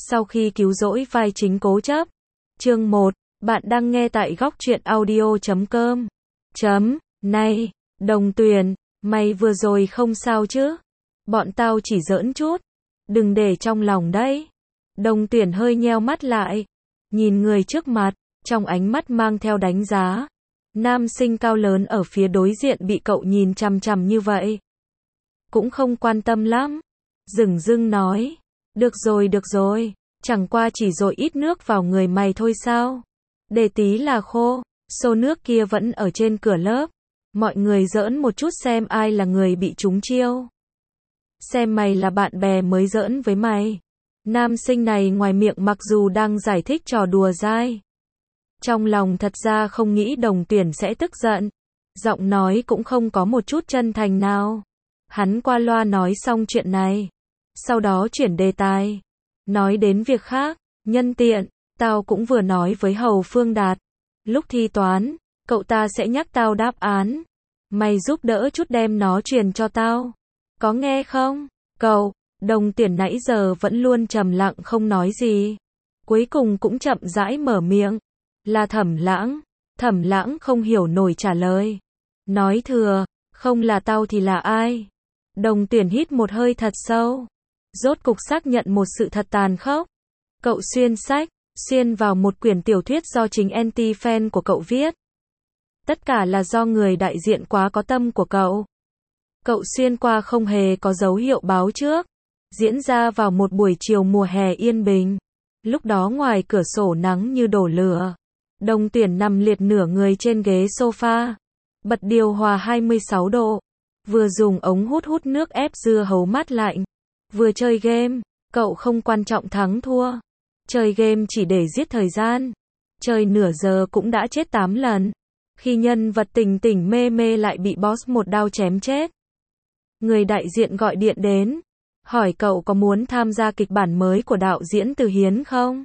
Sau khi cứu rỗi vai chính cố chấp. Chương 1, bạn đang nghe tại góc truyện audio.com. Này, Đồng Tuyền, mày vừa rồi không sao chứ? Bọn tao chỉ giỡn chút. Đừng để trong lòng đấy. Đồng Tuyền hơi nheo mắt lại. Nhìn người trước mặt, trong ánh mắt mang theo đánh giá. Nam sinh cao lớn ở phía đối diện bị cậu nhìn chằm chằm như vậy. Cũng không quan tâm lắm. Dửng dưng nói. Được rồi, chẳng qua chỉ dội ít nước vào người mày thôi sao? Để tí là khô, xô nước kia vẫn ở trên cửa lớp. Mọi người giỡn một chút xem ai là người bị trúng chiêu. Xem mày là bạn bè mới giỡn với mày. Nam sinh này ngoài miệng mặc dù đang giải thích trò đùa dai. Trong lòng thật ra không nghĩ Đồng Tuyển sẽ tức giận. Giọng nói cũng không có một chút chân thành nào. Hắn qua loa nói xong chuyện này. Sau đó chuyển đề tài. Nói đến việc khác, nhân tiện, tao cũng vừa nói với Hầu Phương Đạt. Lúc thi toán, cậu ta sẽ nhắc tao đáp án. Mày giúp đỡ chút đem nó truyền cho tao. Có nghe không? Cậu, Đồng Tuyển nãy giờ vẫn luôn trầm lặng không nói gì. Cuối cùng cũng chậm rãi mở miệng. Là Thẩm Lãng. Thẩm Lãng không hiểu nổi trả lời. Nói thừa, không là tao thì là ai? Đồng Tuyển hít một hơi thật sâu. Rốt cục xác nhận một sự thật tàn khốc. Cậu xuyên sách, xuyên vào một quyển tiểu thuyết do chính anti-fan của cậu viết. Tất cả là do người đại diện quá có tâm của cậu. Cậu xuyên qua không hề có dấu hiệu báo trước. Diễn ra vào một buổi chiều mùa hè yên bình. Lúc đó ngoài cửa sổ nắng như đổ lửa. Đồng Tuyển nằm liệt nửa người trên ghế sofa. Bật điều hòa 26 độ. Vừa dùng ống hút nước ép dưa hấu mát lạnh. Vừa chơi game, cậu không quan trọng thắng thua. Chơi game chỉ để giết thời gian. Chơi nửa giờ cũng đã chết 8 lần. Khi nhân vật tỉnh mê lại bị boss một đao chém chết. Người đại diện gọi điện đến. Hỏi cậu có muốn tham gia kịch bản mới của đạo diễn Từ Hiến không?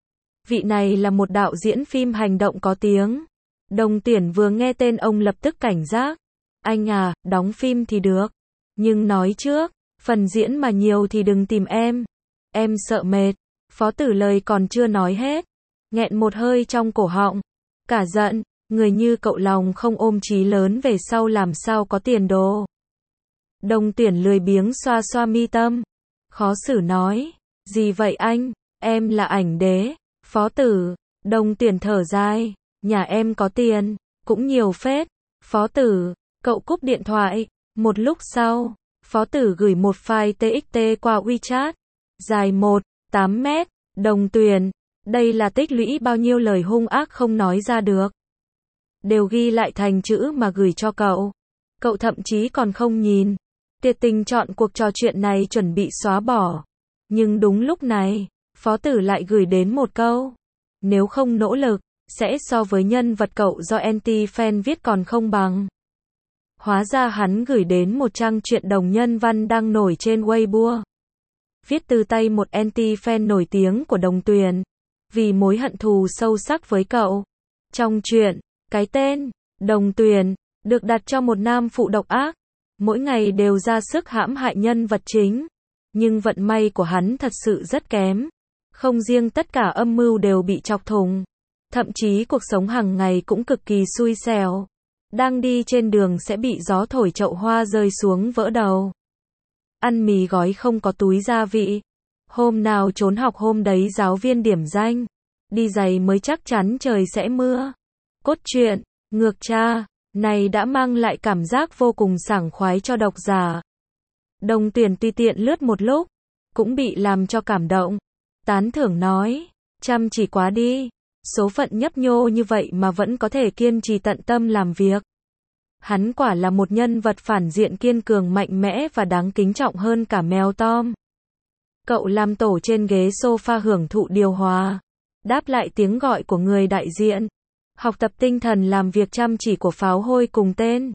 Vị này là một đạo diễn phim hành động có tiếng. Đồng Tuyển vừa nghe tên ông lập tức cảnh giác. Anh à, đóng phim thì được. Nhưng nói trước. Phần diễn mà nhiều thì đừng tìm em. Em sợ mệt. Phó Tử lời còn chưa nói hết. Nghẹn một hơi trong cổ họng. Cả giận, người như cậu lòng không ôm chí lớn về sau làm sao có tiền đồ. Đồng Tuyển lười biếng xoa xoa mi tâm. Khó xử nói. Gì vậy anh? Em là ảnh đế. Phó Tử. Đồng Tuyển thở dài. Nhà em có tiền. Cũng nhiều phết. Phó Tử. Cậu cúp điện thoại. Một lúc sau. Phó Tử gửi một file TXT qua WeChat. Dài 8 mét. Đồng Tuyển. Đây là tích lũy bao nhiêu lời hung ác không nói ra được. Đều ghi lại thành chữ mà gửi cho cậu. Cậu thậm chí còn không nhìn. Tuyệt tình chọn cuộc trò chuyện này chuẩn bị xóa bỏ. Nhưng đúng lúc này, Phó Tử lại gửi đến một câu. Nếu không nỗ lực, sẽ so với nhân vật cậu do anti-fan viết còn không bằng. Hóa ra hắn gửi đến một trang truyện đồng nhân văn đang nổi trên Weibo. Viết từ tay một anti-fan nổi tiếng của Đồng Tuyển. Vì mối hận thù sâu sắc với cậu. Trong truyện, cái tên, Đồng Tuyển, được đặt cho một nam phụ độc ác. Mỗi ngày đều ra sức hãm hại nhân vật chính. Nhưng vận may của hắn thật sự rất kém. Không riêng tất cả âm mưu đều bị chọc thủng. Thậm chí cuộc sống hàng ngày cũng cực kỳ xui xẻo. Đang đi trên đường sẽ bị gió thổi chậu hoa rơi xuống vỡ đầu. Ăn mì gói không có túi gia vị. Hôm nào trốn học hôm đấy giáo viên điểm danh. Đi giày mới chắc chắn trời sẽ mưa. Cốt truyện, ngược cha, này đã mang lại cảm giác vô cùng sảng khoái cho độc giả. Đồng Tuyển tùy tiện lướt một lúc. Cũng bị làm cho cảm động. Tán thưởng nói. Chăm chỉ quá đi. Số phận nhấp nhô như vậy mà vẫn có thể kiên trì tận tâm làm việc. Hắn quả là một nhân vật phản diện kiên cường mạnh mẽ và đáng kính trọng hơn cả mèo Tom. Cậu làm tổ trên ghế sofa hưởng thụ điều hòa. Đáp lại tiếng gọi của người đại diện. Học tập tinh thần làm việc chăm chỉ của pháo hôi cùng tên.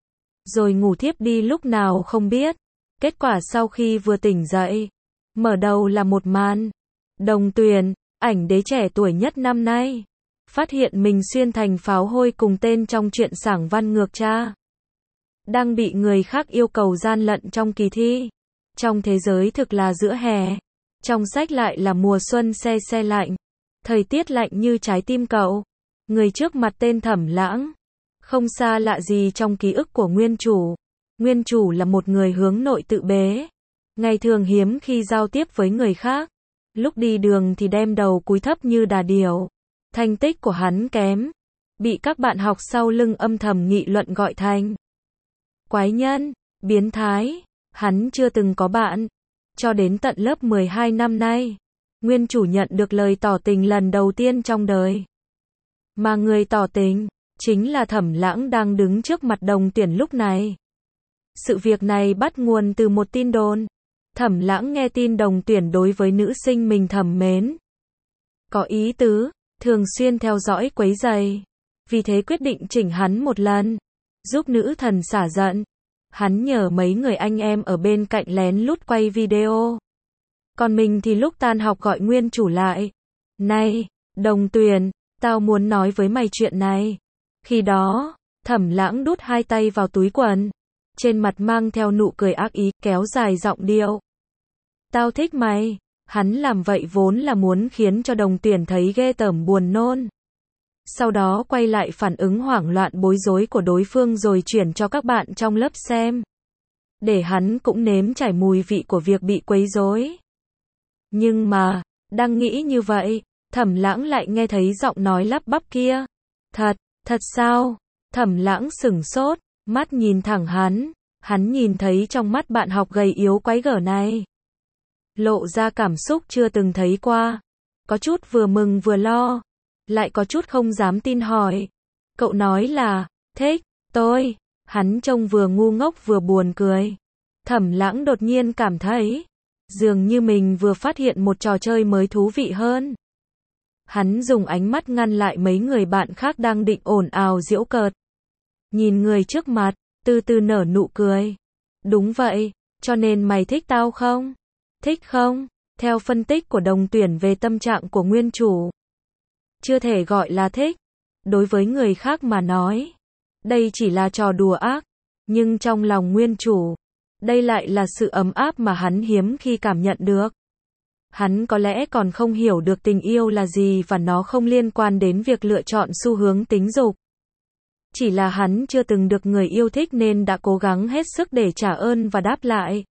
Rồi ngủ thiếp đi lúc nào không biết. Kết quả sau khi vừa tỉnh dậy. Mở đầu là một màn. Đồng Tuyển, ảnh đế trẻ tuổi nhất năm nay. Phát hiện mình xuyên thành pháo hôi cùng tên trong truyện sảng văn ngược cha. Đang bị người khác yêu cầu gian lận trong kỳ thi. Trong thế giới thực là giữa hè. Trong sách lại là mùa xuân se se lạnh. Thời tiết lạnh như trái tim cậu. Người trước mặt tên Thẩm Lãng. Không xa lạ gì trong ký ức của nguyên chủ. Nguyên chủ là một người hướng nội tự bế. Ngày thường hiếm khi giao tiếp với người khác. Lúc đi đường thì đem đầu cúi thấp như đà điểu. Thành tích của hắn kém. Bị các bạn học sau lưng âm thầm nghị luận gọi thành quái nhân, biến thái. Hắn chưa từng có bạn. Cho đến tận lớp 12 năm nay, nguyên chủ nhận được lời tỏ tình lần đầu tiên trong đời. Mà người tỏ tình, chính là Thẩm Lãng đang đứng trước mặt Đồng Tuyển lúc này. Sự việc này bắt nguồn từ một tin đồn. Thẩm Lãng nghe tin Đồng Tuyển đối với nữ sinh mình thầm mến có ý tứ, thường xuyên theo dõi quấy rầy. Vì thế quyết định chỉnh hắn một lần, giúp nữ thần xả giận. Hắn nhờ mấy người anh em ở bên cạnh lén lút quay video. Còn mình thì lúc tan học gọi nguyên chủ lại. Này, Đồng Tuyển, tao muốn nói với mày chuyện này. Khi đó, Thẩm Lãng đút hai tay vào túi quần. Trên mặt mang theo nụ cười ác ý, kéo dài giọng điệu. Tao thích mày. Hắn làm vậy vốn là muốn khiến cho Đồng Tuyển thấy ghê tởm buồn nôn. Sau đó quay lại phản ứng hoảng loạn bối rối của đối phương rồi chuyển cho các bạn trong lớp xem. Để hắn cũng nếm trải mùi vị của việc bị quấy rối. Nhưng mà, đang nghĩ như vậy, Thẩm Lãng lại nghe thấy giọng nói lắp bắp kia. Thật sao? Thẩm Lãng sửng sốt, mắt nhìn thẳng hắn nhìn thấy trong mắt bạn học gầy yếu quái gở này. Lộ ra cảm xúc chưa từng thấy qua. Có chút vừa mừng vừa lo. Lại có chút không dám tin hỏi. Cậu nói là, thích, tôi. Hắn trông vừa ngu ngốc vừa buồn cười. Thẩm Lãng đột nhiên cảm thấy, dường như mình vừa phát hiện một trò chơi mới thú vị hơn. Hắn dùng ánh mắt ngăn lại mấy người bạn khác đang định ồn ào giễu cợt. Nhìn người trước mặt, từ từ nở nụ cười. Đúng vậy, cho nên mày thích tao không? Thích không? Theo phân tích của Đồng Tuyển về tâm trạng của nguyên chủ, chưa thể gọi là thích. Đối với người khác mà nói, đây chỉ là trò đùa ác. Nhưng trong lòng nguyên chủ, đây lại là sự ấm áp mà hắn hiếm khi cảm nhận được. Hắn có lẽ còn không hiểu được tình yêu là gì và nó không liên quan đến việc lựa chọn xu hướng tính dục. Chỉ là hắn chưa từng được người yêu thích nên đã cố gắng hết sức để trả ơn và đáp lại.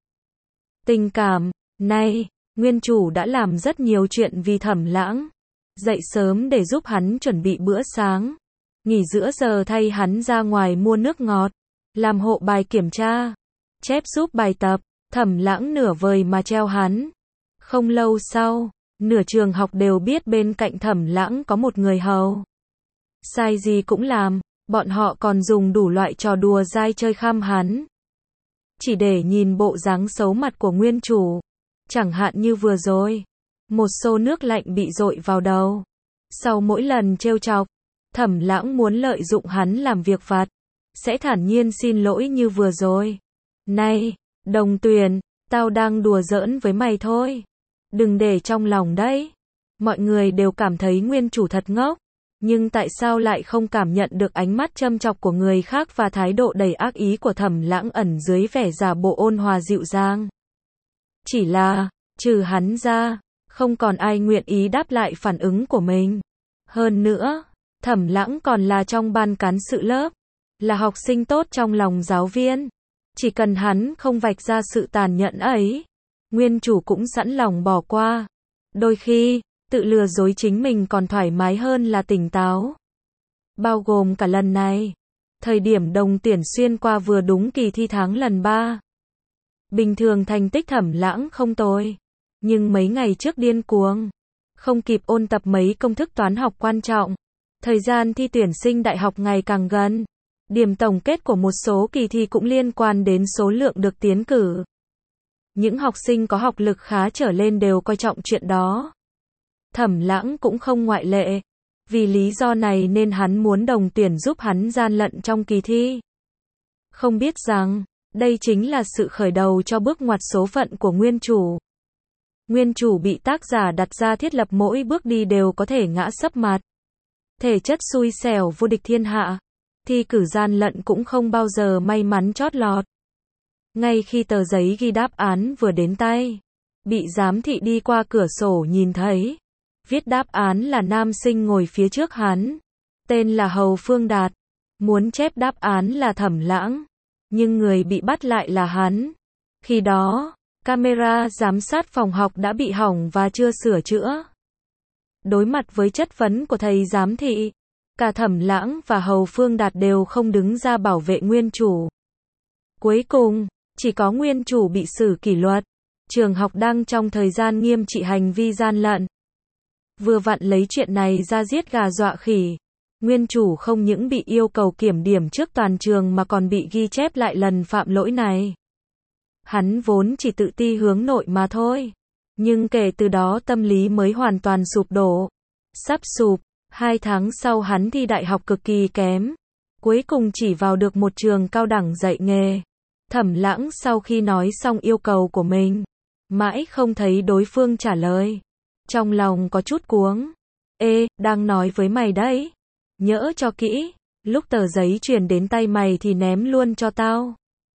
Tình cảm, này, nguyên chủ đã làm rất nhiều chuyện vì Thẩm Lãng. Dậy sớm để giúp hắn chuẩn bị bữa sáng. Nghỉ giữa giờ thay hắn ra ngoài mua nước ngọt. Làm hộ bài kiểm tra. Chép giúp bài tập. Thẩm Lãng nửa vời mà treo hắn. Không lâu sau, nửa trường học đều biết bên cạnh Thẩm Lãng có một người hầu. Sai gì cũng làm. Bọn họ còn dùng đủ loại trò đùa dai chơi khăm hắn. Chỉ để nhìn bộ dáng xấu mặt của nguyên chủ. Chẳng hạn như vừa rồi, một xô nước lạnh bị dội vào đầu. Sau mỗi lần trêu chọc, Thẩm Lãng muốn lợi dụng hắn làm việc vặt, sẽ thản nhiên xin lỗi như vừa rồi. Này, Đồng Tuyển, tao đang đùa giỡn với mày thôi. Đừng để trong lòng đấy. Mọi người đều cảm thấy nguyên chủ thật ngốc. Nhưng tại sao lại không cảm nhận được ánh mắt châm chọc của người khác và thái độ đầy ác ý của Thẩm Lãng ẩn dưới vẻ giả bộ ôn hòa dịu dàng? Chỉ là, trừ hắn ra, không còn ai nguyện ý đáp lại phản ứng của mình. Hơn nữa, Thẩm Lãng còn là trong ban cán sự lớp, là học sinh tốt trong lòng giáo viên. Chỉ cần hắn không vạch ra sự tàn nhẫn ấy, nguyên chủ cũng sẵn lòng bỏ qua. Đôi khi, tự lừa dối chính mình còn thoải mái hơn là tỉnh táo. Bao gồm cả lần này. Thời điểm Đồng Tuyển xuyên qua vừa đúng kỳ thi tháng lần 3. Bình thường thành tích Thẩm Lãng không tồi. Nhưng mấy ngày trước điên cuồng. Không kịp ôn tập mấy công thức toán học quan trọng. Thời gian thi tuyển sinh đại học ngày càng gần. Điểm tổng kết của một số kỳ thi cũng liên quan đến số lượng được tiến cử. Những học sinh có học lực khá trở lên đều coi trọng chuyện đó. Thẩm Lãng cũng không ngoại lệ. Vì lý do này nên hắn muốn Đồng Tuyển giúp hắn gian lận trong kỳ thi. Không biết rằng, đây chính là sự khởi đầu cho bước ngoặt số phận của nguyên chủ. Nguyên chủ bị tác giả đặt ra thiết lập mỗi bước đi đều có thể ngã sấp mặt. Thể chất xui xẻo vô địch thiên hạ. Thi cử gian lận cũng không bao giờ may mắn chót lọt. Ngay khi tờ giấy ghi đáp án vừa đến tay, bị giám thị đi qua cửa sổ nhìn thấy. Viết đáp án là nam sinh ngồi phía trước hắn. Tên là Hầu Phương Đạt. Muốn chép đáp án là Thẩm Lãng. Nhưng người bị bắt lại là hắn. Khi đó, camera giám sát phòng học đã bị hỏng và chưa sửa chữa. Đối mặt với chất vấn của thầy giám thị, cả Thẩm Lãng và Hầu Phương Đạt đều không đứng ra bảo vệ nguyên chủ. Cuối cùng, chỉ có nguyên chủ bị xử kỷ luật. Trường học đang trong thời gian nghiêm trị hành vi gian lận. Vừa vặn lấy chuyện này ra giết gà dọa khỉ. Nguyên chủ không những bị yêu cầu kiểm điểm trước toàn trường mà còn bị ghi chép lại lần phạm lỗi này. Hắn vốn chỉ tự ti hướng nội mà thôi. Nhưng kể từ đó tâm lý mới hoàn toàn sụp đổ. Sắp sụp, 2 tháng sau hắn thi đại học cực kỳ kém. Cuối cùng chỉ vào được một trường cao đẳng dạy nghề. Thẩm Lãng sau khi nói xong yêu cầu của mình, mãi không thấy đối phương trả lời. Trong lòng có chút cuống. Ê, đang nói với mày đấy. Nhớ cho kỹ, lúc tờ giấy truyền đến tay mày thì ném luôn cho tao.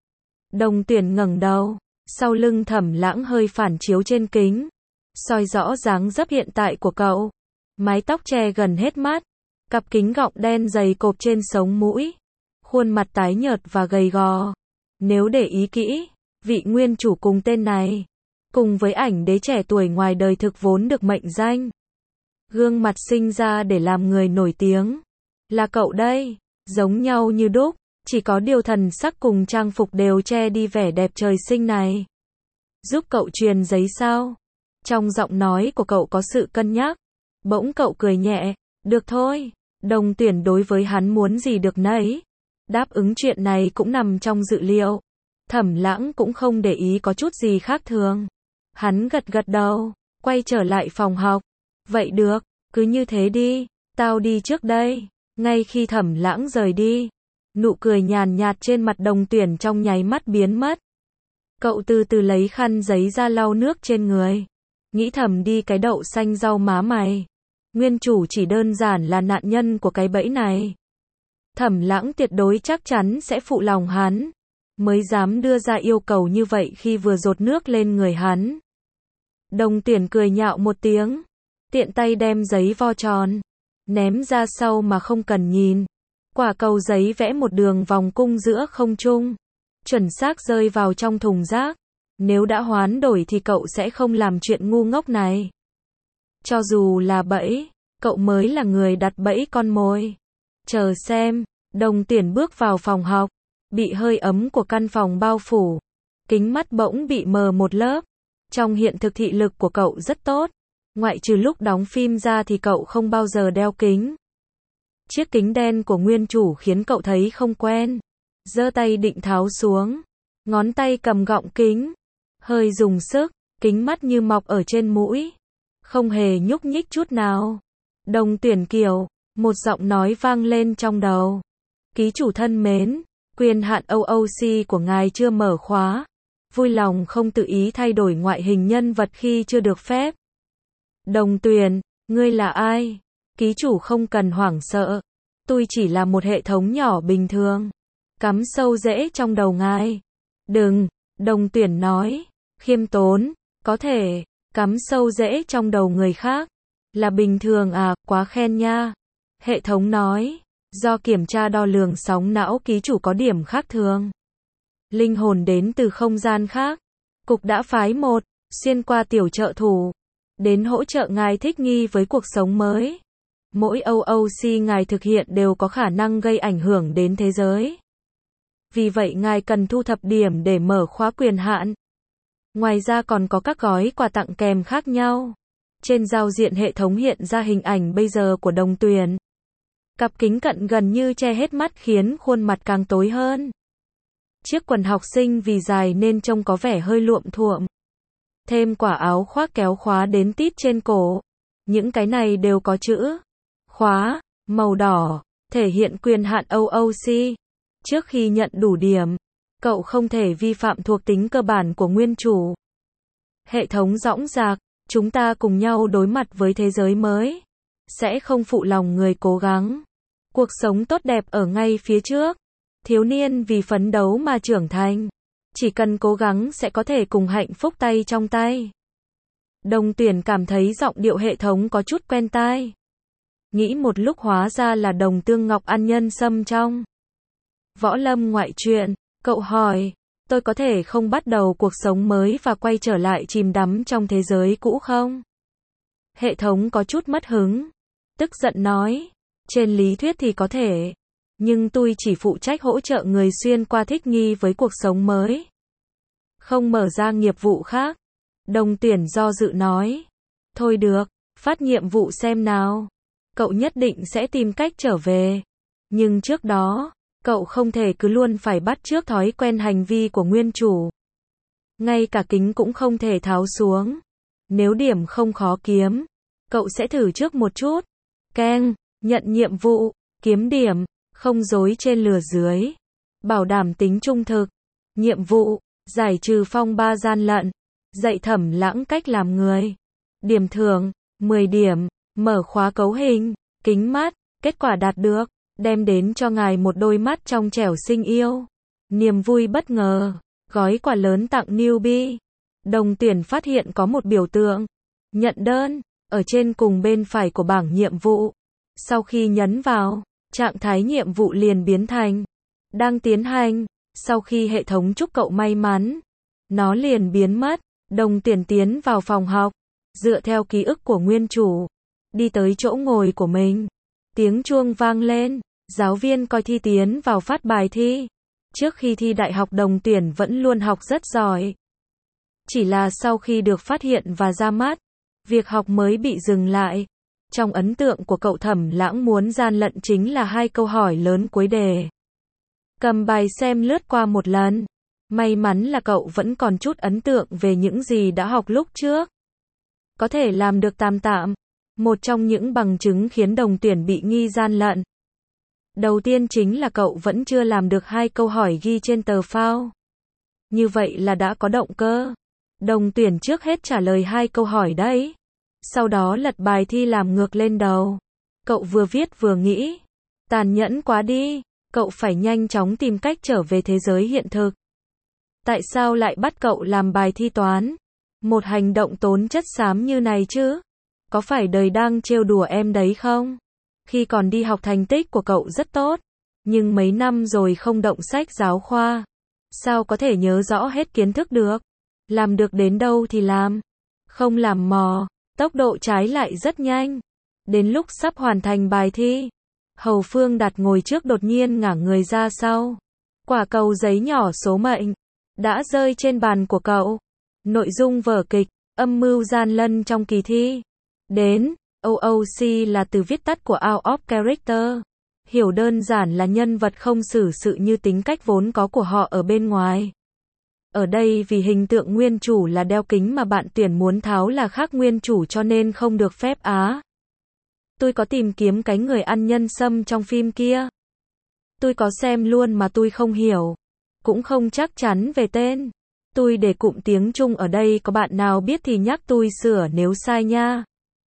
Đồng Tuyển ngẩng đầu, sau lưng Thẩm Lãng hơi phản chiếu trên kính, soi rõ dáng dấp hiện tại của cậu. Mái tóc che gần hết mắt, cặp kính gọng đen dày cộp trên sống mũi, khuôn mặt tái nhợt và gầy gò. Nếu để ý kỹ, vị nguyên chủ cùng tên này, cùng với ảnh đế trẻ tuổi ngoài đời thực vốn được mệnh danh gương mặt sinh ra để làm người nổi tiếng, là cậu đây, giống nhau như đúc, chỉ có điều thần sắc cùng trang phục đều che đi vẻ đẹp trời sinh này. Giúp cậu truyền giấy sao? Trong giọng nói của cậu có sự cân nhắc. Bỗng cậu cười nhẹ, được thôi. Đồng Tuyển đối với hắn muốn gì được nấy. Đáp ứng chuyện này cũng nằm trong dự liệu. Thẩm Lãng cũng không để ý có chút gì khác thường. Hắn gật gật đầu, quay trở lại phòng học. Vậy được, cứ như thế đi, tao đi trước đây. Ngay khi Thẩm Lãng rời đi, nụ cười nhàn nhạt trên mặt Đồng Tuyển trong nháy mắt biến mất. Cậu từ từ lấy khăn giấy ra lau nước trên người. Nghĩ thầm đi cái đậu xanh rau má mày. Nguyên chủ chỉ đơn giản là nạn nhân của cái bẫy này. Thẩm Lãng tuyệt đối chắc chắn sẽ phụ lòng hắn. Mới dám đưa ra yêu cầu như vậy khi vừa dột nước lên người hắn. Đồng Tuyển cười nhạo một tiếng. Tiện tay đem giấy vo tròn. Ném ra sau mà không cần nhìn. Quả cầu giấy vẽ một đường vòng cung giữa không trung. Chuẩn xác rơi vào trong thùng rác. Nếu đã hoán đổi thì cậu sẽ không làm chuyện ngu ngốc này. Cho dù là bẫy, cậu mới là người đặt bẫy con mồi. Chờ xem, Đồng Tuyển bước vào phòng học, bị hơi ấm của căn phòng bao phủ. Kính mắt bỗng bị mờ một lớp. Trong hiện thực thị lực của cậu rất tốt. Ngoại trừ lúc đóng phim ra thì cậu không bao giờ đeo kính. Chiếc kính đen của nguyên chủ khiến cậu thấy không quen. Giơ tay định tháo xuống. Ngón tay cầm gọng kính. Hơi dùng sức, kính mắt như mọc ở trên mũi. Không hề nhúc nhích chút nào. Đồng Tuyển Kiều, một giọng nói vang lên trong đầu. Ký chủ thân mến, quyền hạn OOC của ngài chưa mở khóa. Vui lòng không tự ý thay đổi ngoại hình nhân vật khi chưa được phép. Đồng Tuyển, ngươi là ai? Ký chủ không cần hoảng sợ. Tôi chỉ là một hệ thống nhỏ bình thường. Cắm sâu rễ trong đầu ngài. Đừng, Đồng Tuyển nói. Khiêm tốn, có thể, cắm sâu rễ trong đầu người khác. Là bình thường à, quá khen nha. Hệ thống nói, do kiểm tra đo lường sóng não ký chủ có điểm khác thường. Linh hồn đến từ không gian khác. Cục đã phái một, xuyên qua tiểu trợ thủ. Đến hỗ trợ ngài thích nghi với cuộc sống mới. Mỗi OOC ngài thực hiện đều có khả năng gây ảnh hưởng đến thế giới. Vì vậy ngài cần thu thập điểm để mở khóa quyền hạn. Ngoài ra còn có các gói quà tặng kèm khác nhau. Trên giao diện hệ thống hiện ra hình ảnh bây giờ của Đồng Tuyển. Cặp kính cận gần như che hết mắt khiến khuôn mặt càng tối hơn. Chiếc quần học sinh vì dài nên trông có vẻ hơi luộm thuộm. Thêm quả áo khoác kéo khóa đến tít trên cổ. Những cái này đều có chữ khóa, màu đỏ, thể hiện quyền hạn OOC. Trước khi nhận đủ điểm, cậu không thể vi phạm thuộc tính cơ bản của nguyên chủ. Hệ thống dõng dạc, chúng ta cùng nhau đối mặt với thế giới mới. Sẽ không phụ lòng người cố gắng. Cuộc sống tốt đẹp ở ngay phía trước. Thiếu niên vì phấn đấu mà trưởng thành. Chỉ cần cố gắng sẽ có thể cùng hạnh phúc tay trong tay. Đồng Tuyển cảm thấy giọng điệu hệ thống có chút quen tai. Nghĩ một lúc hóa ra là Đồng Tương Ngọc ăn nhân sâm trong Võ Lâm ngoại truyện. Cậu hỏi, tôi có thể không bắt đầu cuộc sống mới và quay trở lại chìm đắm trong thế giới cũ không? Hệ thống có chút mất hứng. Tức giận nói, trên lý thuyết thì có thể. Nhưng tôi chỉ phụ trách hỗ trợ người xuyên qua thích nghi với cuộc sống mới. Không mở ra nghiệp vụ khác. Đồng Tuyển do dự nói. Thôi được, phát nhiệm vụ xem nào. Cậu nhất định sẽ tìm cách trở về. Nhưng trước đó, cậu không thể cứ luôn phải bắt chước thói quen hành vi của nguyên chủ. Ngay cả kính cũng không thể tháo xuống. Nếu điểm không khó kiếm, cậu sẽ thử trước một chút. Keng, nhận nhiệm vụ, kiếm điểm, không dối trên lừa dưới. Bảo đảm tính trung thực. Nhiệm vụ, giải trừ phong ba gian lận. Dạy Thẩm Lãng cách làm người. Điểm thưởng, 10 điểm. Mở khóa cấu hình, kính mắt. Kết quả đạt được, đem đến cho ngài một đôi mắt trong trẻo xinh yêu. Niềm vui bất ngờ. Gói quà lớn tặng newbie. Đồng Tuyển phát hiện có một biểu tượng. Nhận đơn, ở trên cùng bên phải của bảng nhiệm vụ. Sau khi nhấn vào, trạng thái nhiệm vụ liền biến thành đang tiến hành. Sau khi hệ thống chúc cậu may mắn, nó liền biến mất. Đồng Tuyển tiến vào phòng học, dựa theo ký ức của nguyên chủ, đi tới chỗ ngồi của mình. Tiếng chuông vang lên, giáo viên coi thi tiến vào phát bài thi. Trước khi thi đại học Đồng Tuyển vẫn luôn học rất giỏi. Chỉ là sau khi được phát hiện và ra mắt, việc học mới bị dừng lại. Trong ấn tượng của cậu, Thẩm Lãng muốn gian lận chính là 2 câu hỏi lớn cuối đề. Cầm bài xem lướt qua một lần. May mắn là cậu vẫn còn chút ấn tượng về những gì đã học lúc trước. Có thể làm được tạm tạm. Một trong những bằng chứng khiến Đồng Tuyển bị nghi gian lận. Đầu tiên chính là cậu vẫn chưa làm được 2 câu hỏi ghi trên tờ phao. Như vậy là đã có động cơ. Đồng Tuyển trước hết trả lời 2 câu hỏi đấy. Sau đó lật bài thi làm ngược lên đầu. Cậu vừa viết vừa nghĩ. Tàn nhẫn quá đi. Cậu phải nhanh chóng tìm cách trở về thế giới hiện thực. Tại sao lại bắt cậu làm bài thi toán? Một hành động tốn chất xám như này chứ? Có phải đời đang trêu đùa em đấy không? Khi còn đi học thành tích của cậu rất tốt. Nhưng mấy năm rồi không động sách giáo khoa. Sao có thể nhớ rõ hết kiến thức được? Làm được đến đâu thì làm. Không làm mò. Tốc độ trái lại rất nhanh. Đến lúc sắp hoàn thành bài thi, Hầu Phương Đạt ngồi trước đột nhiên ngả người ra sau. Quả cầu giấy nhỏ số mệnh đã rơi trên bàn của cậu. Nội dung vở kịch, âm mưu gian lận trong kỳ thi. Đến, OOC là từ viết tắt của Out of Character. Hiểu đơn giản là nhân vật không xử sự như tính cách vốn có của họ ở bên ngoài. Ở đây vì hình tượng nguyên chủ là đeo kính mà bạn tuyển muốn tháo là khác nguyên chủ cho nên không được phép á. Tôi có tìm kiếm cái người ăn nhân sâm trong phim kia. Tôi có xem luôn mà tôi không hiểu. Cũng không chắc chắn về tên. Tôi để cụm tiếng Trung ở đây, có bạn nào biết thì nhắc tôi sửa nếu sai nha.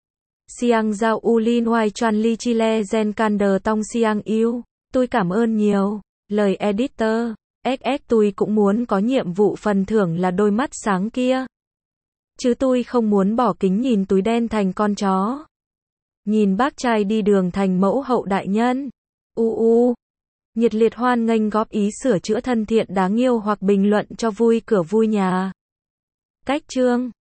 Siang Giao Ulin Hoài Chuan Li Chile Gen Kander Tong Siang Yêu. Tôi cảm ơn nhiều. Lời editor. XX tôi cũng muốn có nhiệm vụ phần thưởng là đôi mắt sáng kia. Chứ tôi không muốn bỏ kính nhìn túi đen thành con chó. Nhìn bác trai đi đường thành mẫu hậu đại nhân. Nhiệt liệt hoan nghênh góp ý sửa chữa thân thiện đáng yêu hoặc bình luận cho vui cửa vui nhà. Cách chương